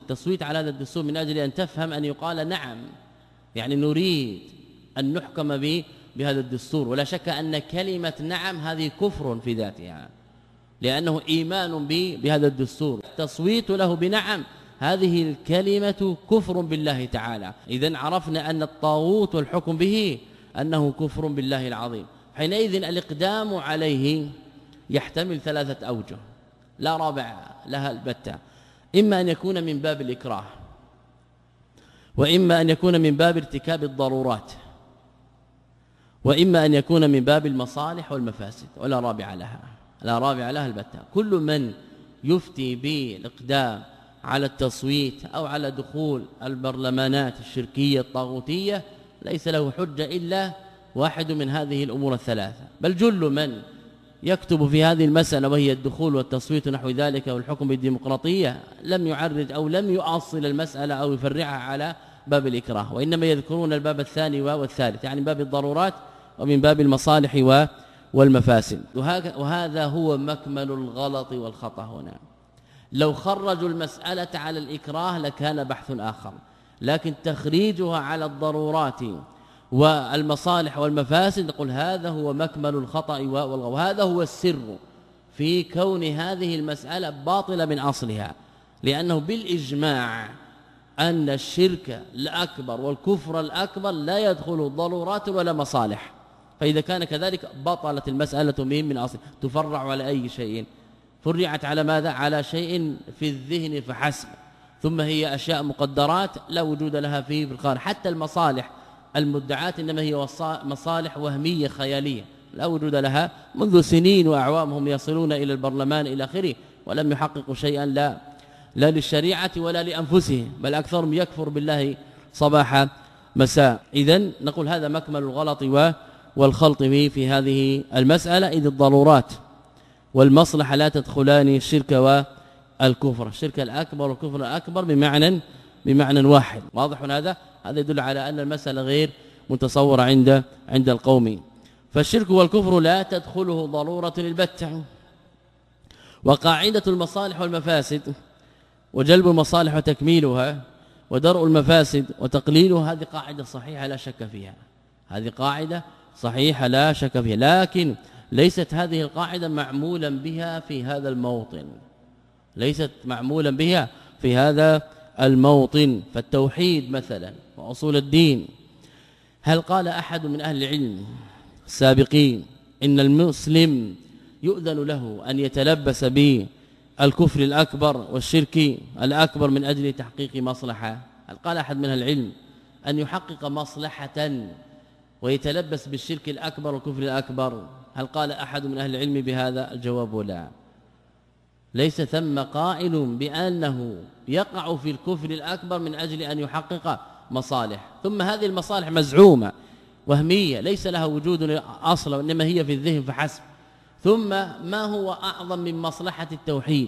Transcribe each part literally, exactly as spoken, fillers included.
التصويت على هذا الدستور من أجل أن تفهم أن يقال نعم، يعني نريد أن نحكم به بهذا الدستور. ولا شك أن كلمة نعم هذه كفر في ذاتها، لأنه إيمان به بهذا الدستور. التصويت له بنعم هذه الكلمة كفر بالله تعالى. إذن عرفنا أن الطاغوت والحكم به أنه كفر بالله العظيم. حينئذ الإقدام عليه يحتمل ثلاثة أوجه لا رابع لها البتة، إما أن يكون من باب الإكراه، وإما أن يكون من باب ارتكاب الضرورات، وإما أن يكون من باب المصالح والمفاسد، ولا رابع لها لا رابع لها البتة. كل من يفتي بالإقدام على التصويت أو على دخول البرلمانات الشركية الطاغوتية ليس له حجة إلا واحد من هذه الأمور الثلاثة. بل جل من يكتب في هذه المسألة وهي الدخول والتصويت نحو ذلك والحكم بالديمقراطية لم يعرج أو لم يؤصل المسألة أو يفرعها على باب الإكراه، وإنما يذكرون الباب الثاني والثالث، يعني باب الضرورات ومن باب المصالح والمفاسد. وهذا هو مكمل الغلط والخطأ هنا. لو خرجوا المسألة على الإكراه لكان بحث آخر، لكن تخريجها على الضرورات والمصالح والمفاسد نقول هذا هو مكمل الخطأ والغلط، وهذا هو السر في كون هذه المسألة باطلة من أصلها، لأنه بالإجماع أن الشرك الأكبر والكفر الأكبر لا يدخل ضرورات ولا مصالح، فإذا كان كذلك بطلت المسألة بهم من أصل. تفرع على أي شيء؟ فرعت على ماذا؟ على شيء في الذهن فحسب، ثم هي أشياء مقدرات لا وجود لها فيه في الخارج. حتى المصالح المدعات إنما هي مصالح وهمية خيالية لا وجود لها، منذ سنين وأعوام هم يصلون إلى البرلمان إلى آخره ولم يحققوا شيئا لا لا للشريعة ولا لأنفسهم، بل أكثرهم يكفر بالله صباح مساء. إذن نقول هذا مكمل الغلط والخلط به في هذه المسألة، إذ الضرورات والمصلحة لا تدخلان الشرك والكفر، الشرك الأكبر والكفر الأكبر بمعنى بمعنى واحد. واضح هذا؟ هذا يدل على أن المسألة غير متصورة عند عند القوم. فالشرك والكفر لا تدخله ضرورة البتة. وقاعدة المصالح والمفاسد وجلب المصالح وتكميلها ودرء المفاسد وتقليلها هذه قاعدة صحيحة لا شك فيها، هذه قاعدة صحيحة لا شك فيها، لكن ليست هذه القاعدة معمولا بها في هذا الموطن، ليست معمولا بها في هذا الموطن. فالتوحيد مثلا وأصول الدين، هل قال أحد من أهل العلم السابقين إن المسلم يؤذن له أن يتلبس بالكفر الأكبر والشرك الأكبر من أجل تحقيق مصلحة؟ هل قال أحد من أهل العلم أن يحقق مصلحة ويتلبس بالشرك الأكبر والكفر الأكبر؟ هل قال أحد من أهل العلم بهذا؟ الجواب لا، ليس ثم قائل بأنه يقع في الكفر الأكبر من أجل أن يحقق مصالح، ثم هذه المصالح مزعومة وهمية ليس لها وجود أصلا وإنما هي في الذهن فحسب. ثم ما هو أعظم من مصلحة التوحيد؟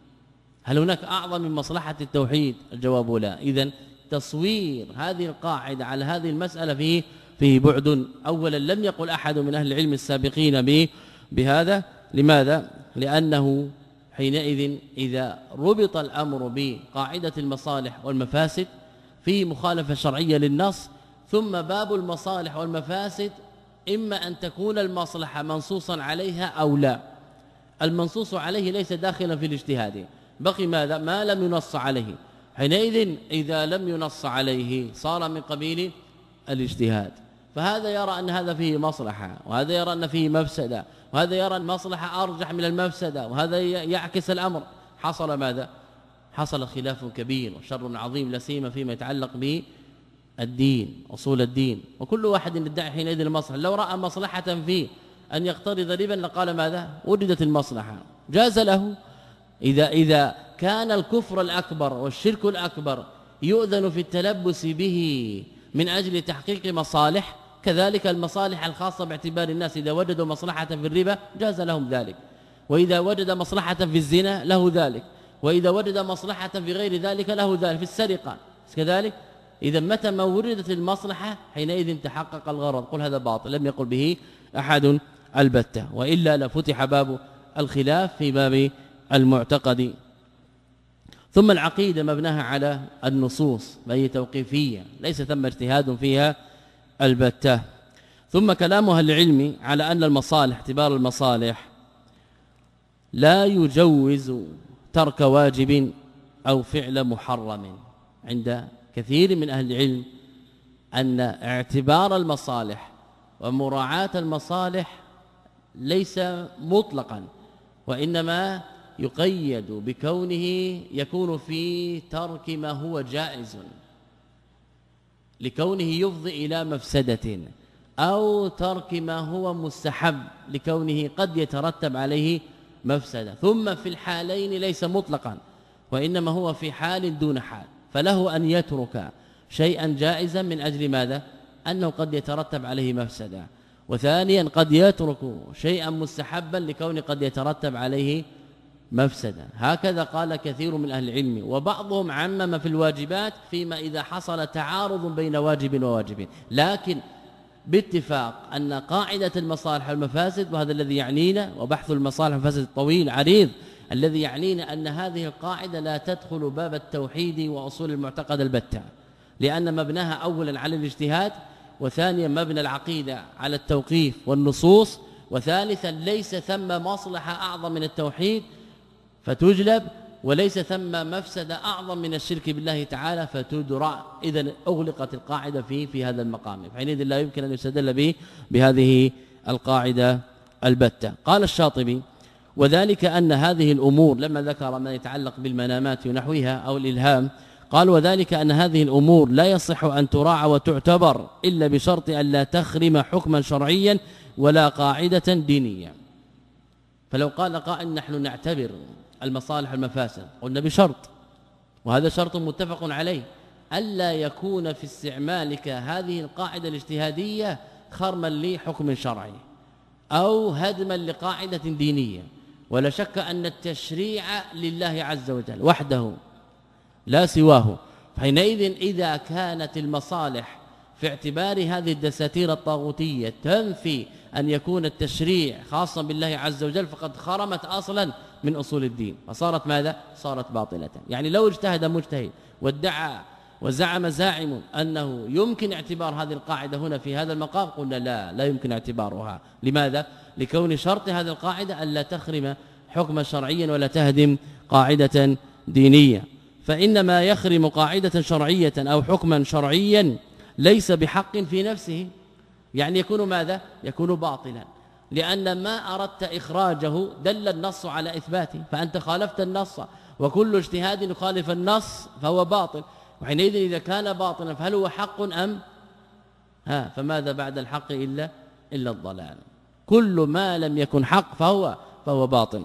هل هناك أعظم من مصلحة التوحيد؟ الجواب لا. إذن تصوير هذه القاعدة على هذه المسألة فيه فيه بعد. أولا لم يقل أحد من أهل العلم السابقين بهذا. لماذا؟ لأنه حينئذ إذا ربط الأمر بقاعدة المصالح والمفاسد فيه مخالفة شرعية للنص، ثم باب المصالح والمفاسد إما أن تكون المصلحة منصوصا عليها أو لا، المنصوص عليه ليس داخلا في الاجتهاد، بقي ماذا؟ ما لم ينص عليه. حينئذ إذا لم ينص عليه صار من قبيل الاجتهاد، فهذا يرى أن هذا فيه مصلحة، وهذا يرى أن فيه مفسدة، وهذا يرى المصلحة أرجح من المفسدة، وهذا يعكس الأمر. حصل ماذا؟ حصل خلاف كبير وشر عظيم لا سيما فيما يتعلق بالدين، أصول الدين. وكل واحد يدعي حينئذ المصلحة. لو رأى مصلحة فيه أن يقترض ربا لقال ماذا؟ وجدت المصلحة، جاز له. إذا إذا كان الكفر الأكبر والشرك الأكبر يؤذن في التلبس به من أجل تحقيق مصالح، كذلك المصالح الخاصة باعتبار الناس إذا وجدوا مصلحة في الربا جاز لهم ذلك، وإذا وجد مصلحة في الزنا له ذلك، وإذا وجد مصلحة في غير ذلك له ذلك، في السرقة كذلك. إذا متى ما وردت المصلحة حينئذ تحقق الغرض. قل هذا باطل، لم يقل به أحد البتة، وإلا لفتح باب الخلاف في باب المعتقد. ثم العقيدة مبناها على النصوص فهي توقيفية ليس ثم اجتهاد فيها البتة. ثم كلام أهل العلم على أن المصالح اعتبار المصالح لا يجوز ترك واجب أو فعل محرم. عند كثير من أهل العلم أن اعتبار المصالح ومراعاة المصالح ليس مطلقا، وإنما يقيد بكونه يكون في ترك ما هو جائز لكونه يفضي إلى مفسدة، أو ترك ما هو مستحب لكونه قد يترتب عليه مفسدة. ثم في الحالين ليس مطلقا، وإنما هو في حال دون حال، فله أن يترك شيئا جائزا من أجل ماذا؟ أنه قد يترتب عليه مفسدة. وثانيا قد يترك شيئا مستحبا لكونه قد يترتب عليه مفسدة. هكذا قال كثير من أهل العلم، وبعضهم عمم في الواجبات فيما إذا حصل تعارض بين واجب وواجب، لكن باتفاق أن قاعدة المصالح والمفاسد، وهذا الذي يعنينا، وبحث المصالح والمفاسد الطويل عريض، الذي يعنينا أن هذه القاعدة لا تدخل باب التوحيد وأصول المعتقد البتة، لأن مبناها أولا على الاجتهاد، وثانيا مبنى العقيدة على التوقيف والنصوص، وثالثا ليس ثم مصلحة أعظم من التوحيد فتجلب، وليس ثم مفسدة أعظم من الشرك بالله تعالى فتدرع. إذن أغلقت القاعدة في في هذا المقام، حينئذ لا يمكن أن يستدل به بهذه القاعدة البتة. قال الشاطبي: وذلك أن هذه الأمور، لما ذكر ما يتعلق بالمنامات ونحوها أو الإلهام، قال: وذلك أن هذه الأمور لا يصح أن تراعى وتعتبر إلا بشرط أن لا تخرم حكما شرعيا ولا قاعدة دينية. فلو قال قائل: نحن نعتبر المصالح والمفاسد، قلنا بشرط، وهذا شرط متفق عليه، ألا يكون في استعمالك هذه القاعدة الاجتهادية خرما لحكم شرعي أو هدما لقاعدة دينية. ولا شك أن التشريع لله عز وجل وحده لا سواه، حينئذ إذا كانت المصالح في اعتبار هذه الدساتير الطاغوتية تنفي أن يكون التشريع خاصا بالله عز وجل، فقد خرمت أصلا من أصول الدين، فصارت ماذا؟ صارت باطلة. يعني لو اجتهد مجتهد وادعى وزعم زاعم أنه يمكن اعتبار هذه القاعدة هنا في هذا المقام، قلنا لا لا يمكن اعتبارها. لماذا؟ لكون شرط هذه القاعدة ألا تخرم حكما شرعيا ولا تهدم قاعدة دينية. فإنما يخرم قاعدة شرعية أو حكما شرعيا ليس بحق في نفسه، يعني يكون ماذا؟ يكون باطلا، لأن ما أردت إخراجه دل النص على إثباته، فأنت خالفت النص، وكل اجتهاد يخالف النص فهو باطل. وحينئذ إذا كان باطلا فهل هو حق أم؟ ها فماذا بعد الحق إلا إلا الضلال؟ كل ما لم يكن حق فهو فهو باطل.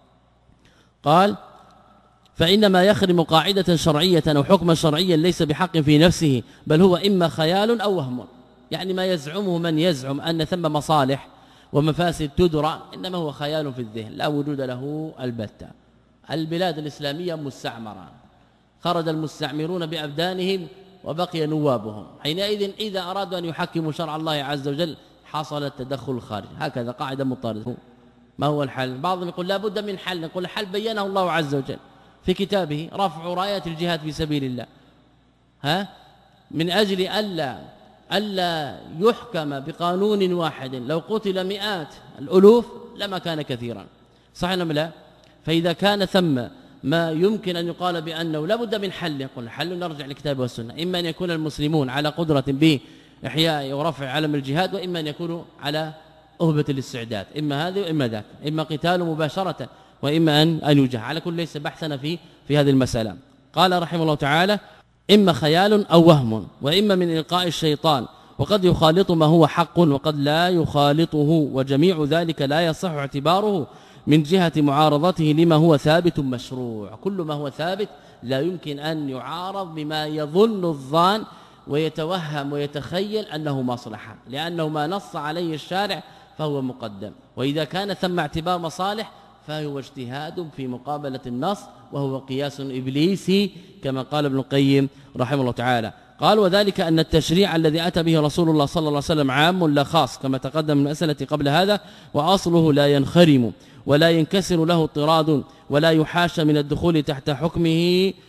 قال: فإنما يخرم قاعدة شرعية أو حكما شرعيا ليس بحق في نفسه، بل هو إما خيال أو وهم. يعني ما يزعمه من يزعم أن ثم مصالح ومفاسد تدرى، إنما هو خيال في الذهن لا وجود له البتة. البلاد الإسلامية مستعمرة، خرج المستعمرون بأبدانهم وبقي نوابهم، حينئذ إذا أرادوا أن يحكموا شرع الله عز وجل حصل التدخل الخارجي. هكذا قاعدة مضطردة. ما هو الحل؟ بعضهم يقول لا بد من حل، نقول الحل بينه الله عز وجل في كتابه: رفع رايات الجهاد في سبيل الله، ها من أجل ألا ألا يحكم بقانون واحد. لو قتل مئات الألوف لما كان كثيرا، صحيح أم لا؟ فإذا كان ثم ما يمكن أن يقال بأنه لا بد من حل، يقول حل نرجع للكتاب والسنة. إما أن يكون المسلمون على قدرة بإحياء ورفع علم الجهاد، وإما أن يكونوا على أهبة الاستعداد، إما هذه وإما ذاك، إما قتال مباشرة وإما أن أن يوجه. على كل ليس بحثنا في في هذه المسألة. قال رحمه الله تعالى: إما خيال أو وهم، وإما من إلقاء الشيطان، وقد يخالط ما هو حق وقد لا يخالطه، وجميع ذلك لا يصح اعتباره من جهة معارضته لما هو ثابت مشروع. كل ما هو ثابت لا يمكن أن يعارض بما يظن الظان ويتوهم ويتخيل أنه مصلحة، لأنه ما نص عليه الشارع فهو مقدم. وإذا كان ثم اعتبار مصالح فهو اجتهاد في مقابلة النص، وهو قياس إبليسي كما قال ابن القيم رحمه الله تعالى. قال: وذلك أن التشريع الذي أتى به رسول الله صلى الله عليه وسلم عام لا خاص، كما تقدم من المسألة قبل هذا، وأصله لا ينخرم ولا ينكسر له اضطراد ولا يحاش من الدخول تحت حكمه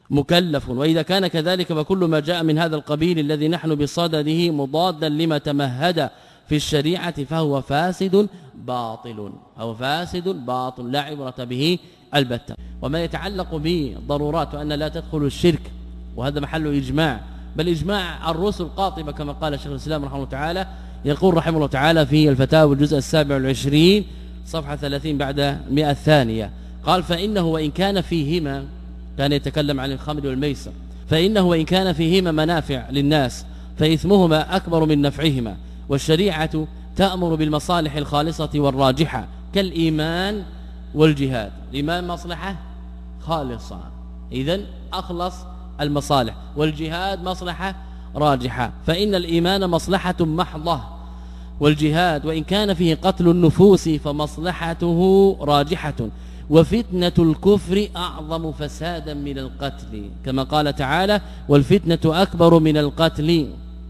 مكلف. وإذا كان كذلك فكل ما جاء من هذا القبيل الذي نحن بصدده مضادا لما تمهد في الشريعة فهو فاسد باطل أو فاسد باطل لا عبرة به البتة. وما يتعلق بالضرورات وأن لا تدخل الشرك وهذا محل إجماع، بل إجماع الرسل قاطبة كما قال شيخ الإسلام رحمه الله تعالى، يقول رحمه الله تعالى في الفتاوى الجزء السابع والعشرين صفحة ثلاثين بعد مئة الثانية، قال فإنه وإن كان فيهما، كان يتكلم عن الخمر والميسر، فإنه وإن كان فيهما منافع للناس فإثمهما أكبر من نفعهما، والشريعة تأمر بالمصالح الخالصة والراجحة كالإيمان والجهاد. الإيمان مصلحة خالصة إذن أخلص المصالح، والجهاد مصلحة راجحة، فإن الإيمان مصلحة محضة، والجهاد وإن كان فيه قتل النفوس فمصلحته راجحة، وفتنة الكفر أعظم فسادا من القتل كما قال تعالى والفتنة أكبر من القتل.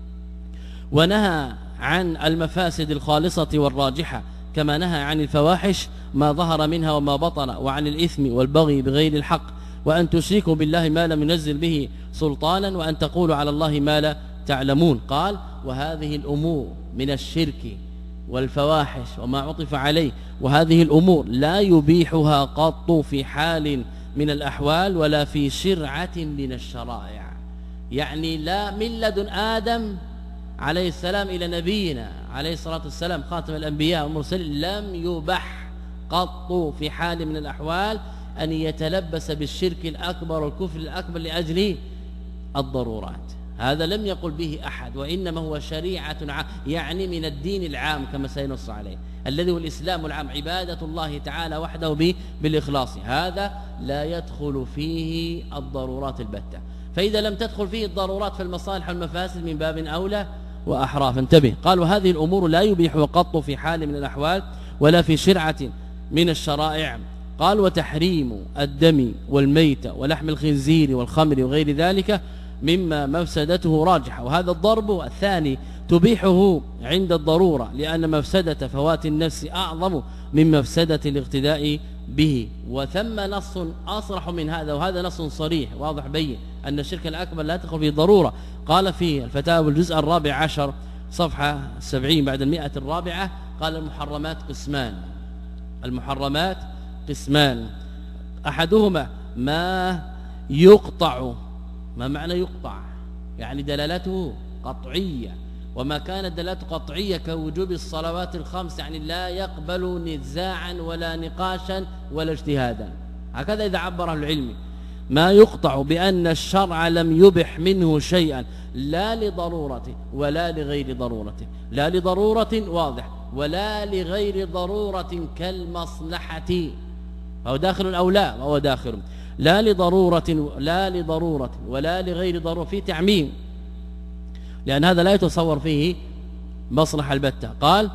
ونهى عن المفاسد الخالصة والراجحة كما نهى عن الفواحش ما ظهر منها وما بطن، وعن الإثم والبغي بغير الحق، وأن تشركوا بالله ما لم ينزل به سلطانا، وأن تقولوا على الله ما لا تعلمون. قال وهذه الأمور من الشرك والفواحش وما عطف عليه، وهذه الأمور لا يبيحها قط في حال من الأحوال ولا في شرعة من الشرائع، يعني لا من لدن آدم عليه السلام إلى نبينا عليه الصلاة والسلام خاتم الأنبياء والمرسلين لم يبح قط في حال من الأحوال أن يتلبس بالشرك الأكبر والكفر الأكبر لأجل الضرورات. هذا لم يقل به أحد، وإنما هو شريعة يعني من الدين العام كما سينص عليه، الذي هو الإسلام العام، عبادة الله تعالى وحده بالإخلاص، هذا لا يدخل فيه الضرورات البتة. فإذا لم تدخل فيه الضرورات فالمصالح والمفاسد من باب أولى وأحرى. فانتبه، قال وهذه الأمور لا يبيح قط في حال من الأحوال ولا في شرعة من الشرائع. قال وتحريم الدم والميت ولحم الخنزير والخمر وغير ذلك مما مفسدته راجحة، وهذا الضرب الثاني تبيحه عند الضرورة، لأن مفسدة فوات النفس أعظم من مفسدة الاقتداء به. وثم نص أصرح من هذا، وهذا نص صريح واضح بين أن الشرك الأكبر لا تدخل فيه ضرورة. قال في الفتاوى الجزء الرابع عشر صفحة سبعين بعد المئة الرابعة، قال المحرمات قسمان، المحرمات قسمان، أحدهما ما يقطع. ما معنى يقطع؟ يعني دلالته قطعية، وما كانت دلالته قطعية كوجوب الصلوات الخمس يعني لا يقبل نزاعا ولا نقاشا ولا اجتهادا، هكذا إذا عبر العلم. ما يقطع بأن الشرع لم يبح منه شيئا لا لضرورته ولا لغير ضرورته، لا لضرورة واضح ولا لغير ضرورة كالمصلحة، فهو داخل أو لا وهو داخل، لا لضرورة لا لضرورة ولا لغير ضرورة، في تعميم لأن هذا لا يتصور فيه مصلحة البتة. قال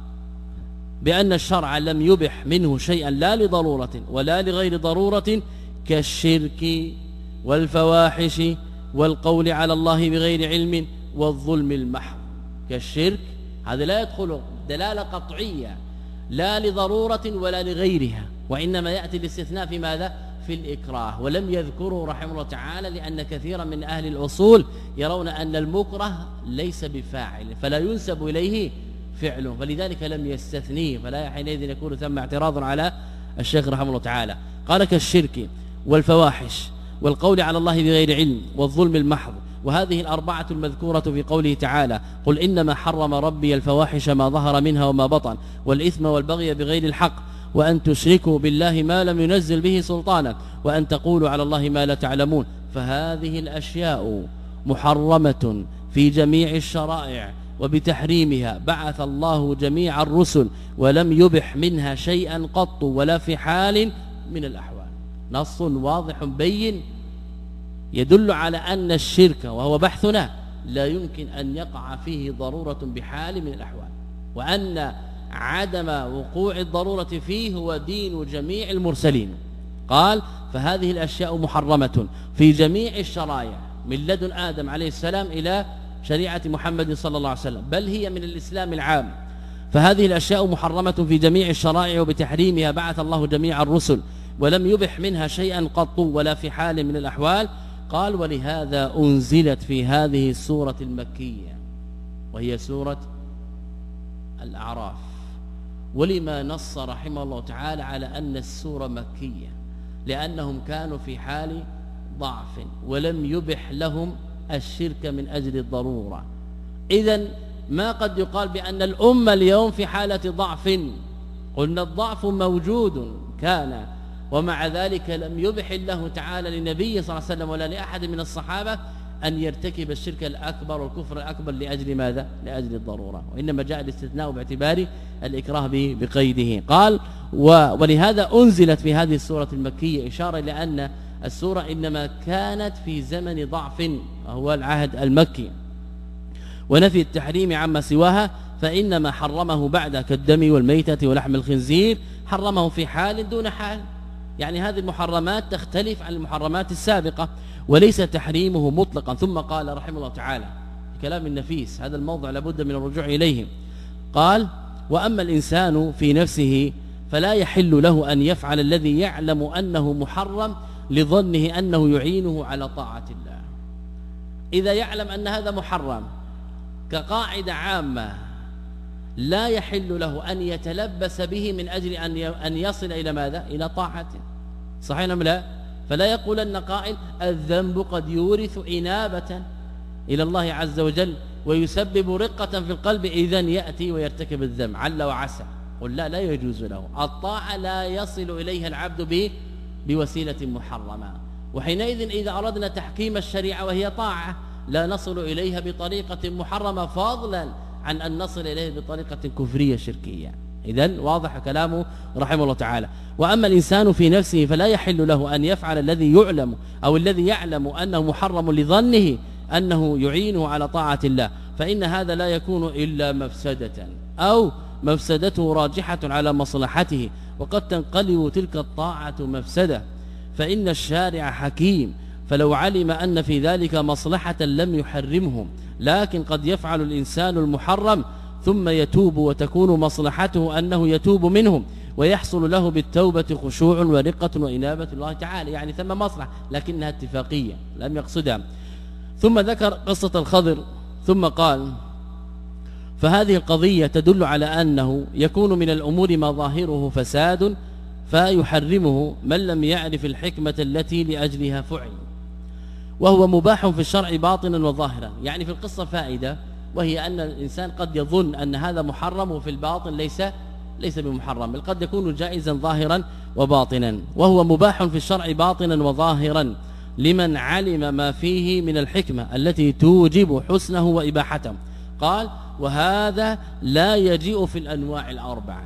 بأن الشرع لم يبح منه شيئا لا لضرورة ولا لغير ضرورة كالشرك والفواحش والقول على الله بغير علم والظلم المحض. كالشرك هذا لا يدخل دلالة قطعية لا لضرورة ولا لغيرها، وإنما يأتي الاستثناء في ماذا؟ في الإكراه، ولم يذكره رحمه الله تعالى لأن كثيرا من أهل الأصول يرون أن المكره ليس بفاعل فلا ينسب إليه فعله، فلذلك لم يستثنيه، فلا حينئذ يكون ثم اعتراض على الشيخ رحمه الله تعالى. قال كالشرك والفواحش والقول على الله بغير علم والظلم المحض، وهذه الأربعة المذكورة في قوله تعالى قل إنما حرم ربي الفواحش ما ظهر منها وما بطن والإثم والبغي بغير الحق وأن تشركوا بالله ما لم ينزل به سلطانا وأن تقولوا على الله ما لا تعلمون. فهذه الأشياء محرمة في جميع الشرائع، وبتحريمها بعث الله جميع الرسل ولم يبح منها شيئا قط ولا في حال من الأحوال. نص واضح بين يدل على أن الشرك وهو بحثنا لا يمكن أن يقع فيه ضرورة بحال من الأحوال، وأن عدم وقوع الضرورة فيه هو دين جميع المرسلين. قال فهذه الأشياء محرمة في جميع الشرائع من لدن آدم عليه السلام إلى شريعة محمد صلى الله عليه وسلم، بل هي من الإسلام العام. فهذه الأشياء محرمة في جميع الشرائع، وبتحريمها بعث الله جميع الرسل ولم يبح منها شيئا قط ولا في حال من الأحوال. قال ولهذا أنزلت في هذه السورة المكية وهي سورة الأعراف. ولما نص رحمه الله تعالى على أن السورة مكية؟ لأنهم كانوا في حال ضعف ولم يبح لهم الشرك من أجل الضرورة. إذن ما قد يقال بأن الأمة اليوم في حالة ضعف، قلنا الضعف موجود كان، ومع ذلك لم يبح الله تعالى لنبي صلى الله عليه وسلم ولا لأحد من الصحابة أن يرتكب الشرك الأكبر والكفر الأكبر لأجل ماذا؟ لأجل الضرورة، وإنما جاء الاستثناء باعتبار الإكراه بقيده. قال ولهذا أنزلت في هذه السورة المكية، إشارة إلى أن السورة إنما كانت في زمن ضعف وهو العهد المكي، ونفي التحريم عما سواها، فإنما حرمه بعد كالدم والميتة ولحم الخنزير حرمه في حال دون حال. يعني هذه المحرمات تختلف عن المحرمات السابقة، وليس تحريمه مطلقا. ثم قال رحمه الله تعالى كلام النفيس، هذا الموضع لابد من الرجوع إليه. قال وأما الإنسان في نفسه فلا يحل له أن يفعل الذي يعلم أنه محرم لظنه أنه يعينه على طاعة الله. إذا يعلم أن هذا محرم كقاعدة عامة لا يحل له أن يتلبس به من أجل أن يصل إلى ماذا؟ إلى طاعته. صحيح أم لا؟ فلا يقول أن قائل الذنب قد يورث إنابة إلى الله عز وجل ويسبب رقة في القلب، إذن يأتي ويرتكب الذنب عل وعسى. قل لا، لا يجوز له. الطاعة لا يصل إليها العبد به بوسيلة محرمة، وحينئذ إذا أردنا تحكيم الشريعة وهي طاعة لا نصل إليها بطريقة محرمة، فضلا عن أن نصل إليه بطريقة كفرية شركية. إذن واضح كلامه رحمه الله تعالى. وأما الإنسان في نفسه فلا يحل له أن يفعل الذي يعلم أو الذي يعلم أنه محرم لظنه أنه يعينه على طاعة الله، فإن هذا لا يكون إلا مفسدة أو مفسدته راجحة على مصلحته، وقد تنقلب تلك الطاعة مفسدة، فإن الشارع حكيم فلو علم أن في ذلك مصلحة لم يحرمه. لكن قد يفعل الإنسان المحرم ثم يتوب وتكون مصلحته أنه يتوب منه ويحصل له بالتوبة خشوع ورقة وإنابة الله تعالى، يعني ثم مصلحة لكنها اتفاقية لم يقصدها. ثم ذكر قصة الخضر ثم قال فهذه القضية تدل على أنه يكون من الأمور ما ظاهره فساد فيحرمه من لم يعرف الحكمة التي لأجلها فعل، وهو مباح في الشرع باطنا وظاهرا. يعني في القصة فائدة، وهي أن الإنسان قد يظن أن هذا محرم وفي الباطن ليس ليس بمحرم، بل قد يكون جائزا ظاهرا وباطنا. وهو مباح في الشرع باطنا وظاهرا لمن علم ما فيه من الحكمة التي توجب حسنه وإباحته. قال وهذا لا يجيء في الأنواع الأربعة.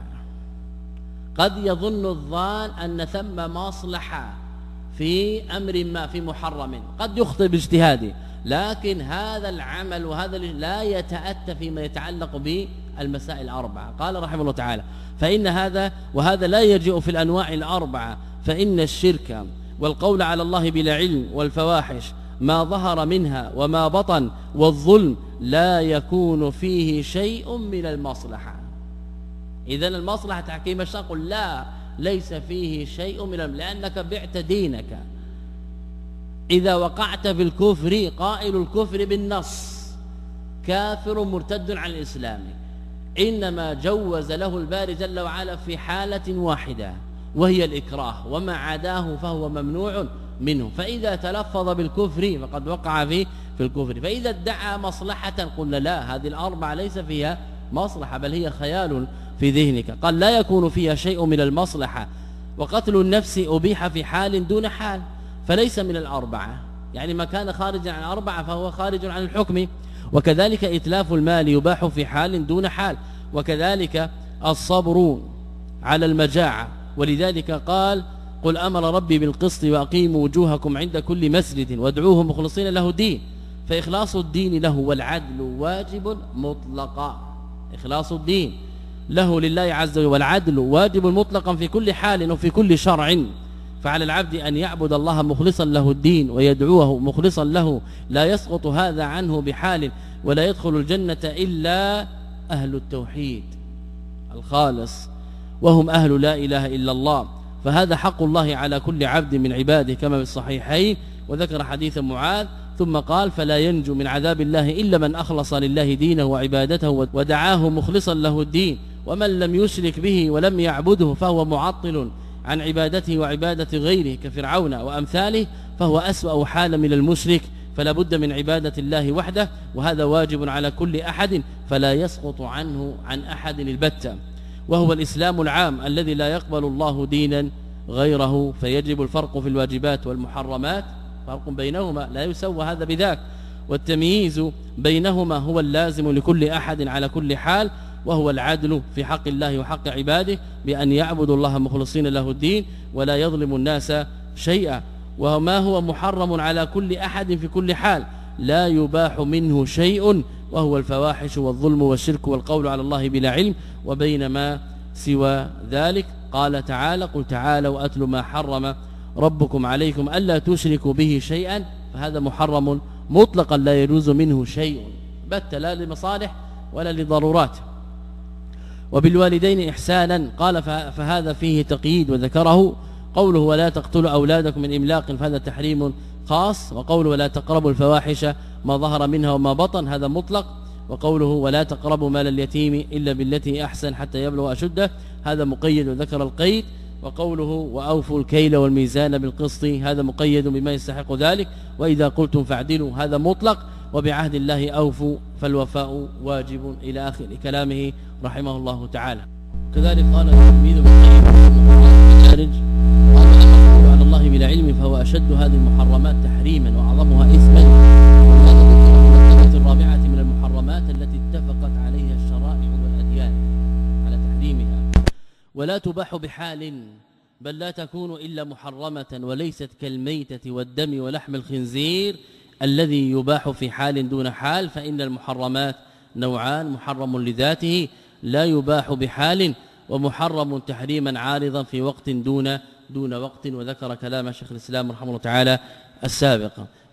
قد يظن الظان أن ثم مصلحة في أمر ما في محرم، قد يخطئ باجتهاده، لكن هذا العمل وهذا لا يتأتى فيما يتعلق بالمسائل الأربعة. قال رحمه الله تعالى فإن هذا وهذا لا يجيء في الأنواع الأربعة، فإن الشرك والقول على الله بلا علم والفواحش ما ظهر منها وما بطن والظلم لا يكون فيه شيء من المصلحة. إذن المصلحة تحكيم الشرع قل لا، ليس فيه شيء من الم... لأنك بعت دينك. إذا وقعت في الكفر قائل الكفر بالنص كافر مرتد عن الإسلام، إنما جوز له الباري جل وعلا في حالة واحدة وهي الإكراه، وما عداه فهو ممنوع منه. فإذا تلفظ بالكفر فقد وقع في في الكفر. فإذا ادعى مصلحة قلنا لا، هذه الأربعة ليس فيها مصلحة بل هي خيال في ذهنك. قال لا يكون فيها شيء من المصلحة. وقتل النفس أبيح في حال دون حال فليس من الأربعة، يعني ما كان خارجا عن الأربعة فهو خارج عن الحكم. وكذلك إتلاف المال يباح في حال دون حال، وكذلك الصبر على المجاعة. ولذلك قال قل أمر ربي بالقسط وأقيموا وجوهكم عند كل مسجد وادعوه مخلصين له الدين، فإخلاص الدين له والعدل واجب مطلقا. إخلاص الدين له لله عز وجل والعدل واجب مطلقا في كل حال وفي كل شرع. فعلى العبد أن يعبد الله مخلصا له الدين ويدعوه مخلصا له، لا يسقط هذا عنه بحال، ولا يدخل الجنة إلا أهل التوحيد الخالص وهم أهل لا إله إلا الله. فهذا حق الله على كل عبد من عباده كما في الصحيحين وذكر حديث معاذ ثم قال فلا ينجو من عذاب الله إلا من أخلص لله دينه وعبادته ودعاه مخلصا له الدين ومن لم يشرك به ولم يعبده فهو معطل عن عبادته وعبادة غيره كفرعون وأمثاله فهو أسوأ حال من المشرك فلا بد من عبادة الله وحده وهذا واجب على كل أحد فلا يسقط عنه عن أحد البتة وهو الإسلام العام الذي لا يقبل الله دينا غيره فيجب الفرق في الواجبات والمحرمات فرق بينهما لا يسوى هذا بذاك والتمييز بينهما هو اللازم لكل أحد على كل حال وهو العدل في حق الله وحق عباده بأن يعبدوا الله مخلصين له الدين ولا يظلم الناس شيئا وما هو محرم على كل أحد في كل حال لا يباح منه شيء وهو الفواحش والظلم والشرك والقول على الله بلا علم وبينما سوى ذلك قال تعالى قل تعالوا أتل ما حرم ربكم عليكم ألا تشركوا به شيئا فهذا محرم مطلقا لا يجوز منه شيء بت لا لمصالح ولا لضرورات وبالوالدين إحسانا قال فهذا فيه تقييد وذكره قوله ولا تقتلوا أولادكم من إملاق فهذا تحريم خاص وقوله ولا تقربوا الفواحش ما ظهر منها وما بطن هذا مطلق وقوله ولا تقربوا مال اليتيم إلا بالتي أحسن حتى يبلغ أشده هذا مقيد وذكر القيد وقوله وأوفوا الكيل والميزان بالقسط هذا مقيد بما يستحق ذلك وإذا قلتم فاعدلوا هذا مطلق وبعهد الله أوفوا فالوفاء واجب إلى آخر كلامه رحمه الله تعالى كذلك قال التلميذ ابن القيم الخارج قال القول على الله بلا علم فهو أشد هذه المحرمات تحريما وأعظمها إثما وهذا ذكر في المرتبة الرابعة من المحرمات التي اتفقت عليها الشرائع والأديان على تحريمها ولا تباح بحال بل لا تكون إلا محرمة وليست كالميتة والدم ولحم الخنزير الذي يباح في حال دون حال فإن المحرمات نوعان محرم لذاته لا يباح بحال ومحرم تحريما عارضا في وقت دون دون وقت وذكر كلام شيخ الإسلام رحمه الله تعالى السابق